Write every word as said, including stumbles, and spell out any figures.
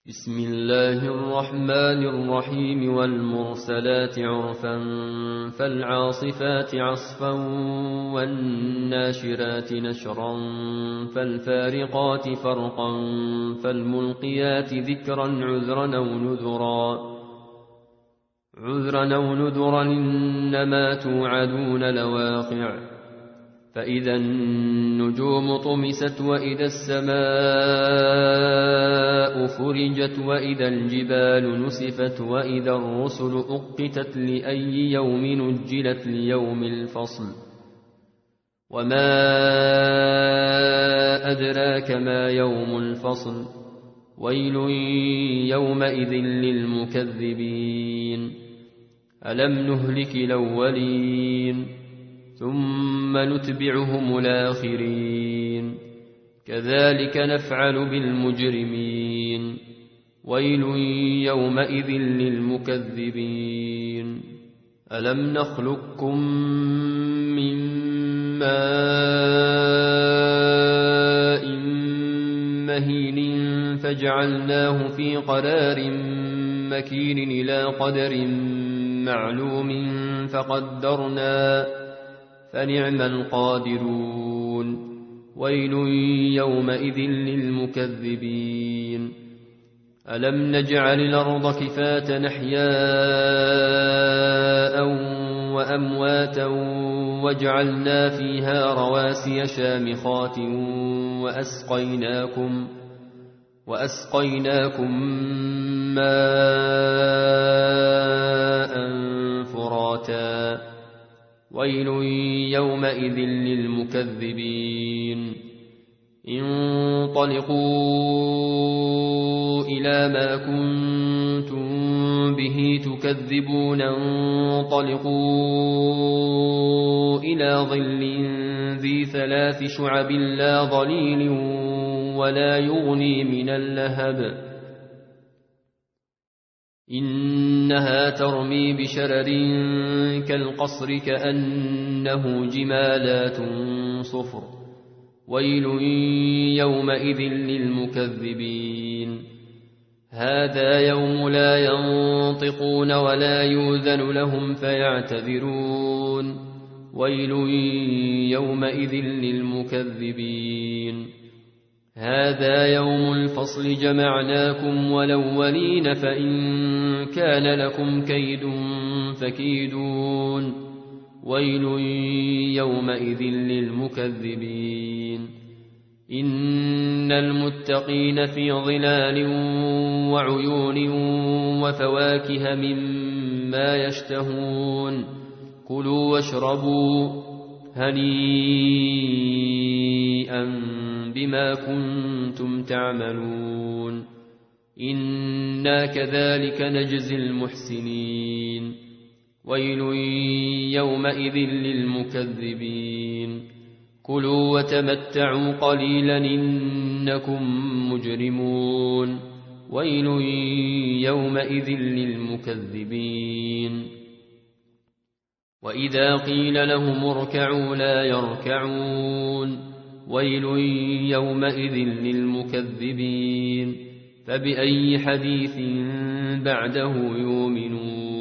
بسم الله الرحمن الرحيم والمرسلات عرفا فالعاصفات عصفا والناشرات نشرا فالفارقات فرقا فالملقيات ذكرا عذرا أو نذرا عذرا أو نذرا إنما توعدون لواقع فإذا النجوم طمست وإذا السماء فرجت وإذا الجبال نسفت وإذا الرسل أقتت لأي يوم نجلت ليوم الفصل وما أدراك ما يوم الفصل ويل يومئذ للمكذبين ألم نهلك الأولين ثم نتبعهم الآخرين كذلك نفعل بالمجرمين ويل يومئذ للمكذبين ألم نخلقكم من ماء مهين فجعلناه في قرار مكين إلى قدر معلوم فقدرنا فنعم القادرون ويل يومئذ للمكذبين ألم نجعل الأرض كفاة أحياء وأمواتا وجعلنا فيها رواسي شامخات وأسقيناكم وأسقيناكم ماء فراتا ويل يومئذ للمكذبين انطلقوا إلى ما كنتم به تكذبون انطلقوا إلى ظل ذي ثلاث شعب لا ظليل ولا يغني من اللهب إنها ترمي بشرر كالقصر كأنه جمالات صفر ويل يومئذ للمكذبين هذا يوم لا ينطقون ولا يؤذن لهم فيعتذرون ويل يومئذ للمكذبين هذا يوم الفصل جمعناكم والأولين فإن كان لكم كيد فكيدون ويل يومئذ للمكذبين إن المتقين في ظلال وعيون وفواكه مما يشتهون كلوا واشربوا هنيئا بما كنتم تعملون إنا كذلك نجزي المحسنين ويل يومئذ للمكذبين كلوا وتمتعوا قليلا إنكم مجرمون ويل يومئذ للمكذبين وإذا قيل لهم اركعوا لا يركعون ويل يومئذ للمكذبين فبأي حديث بعده يؤمنون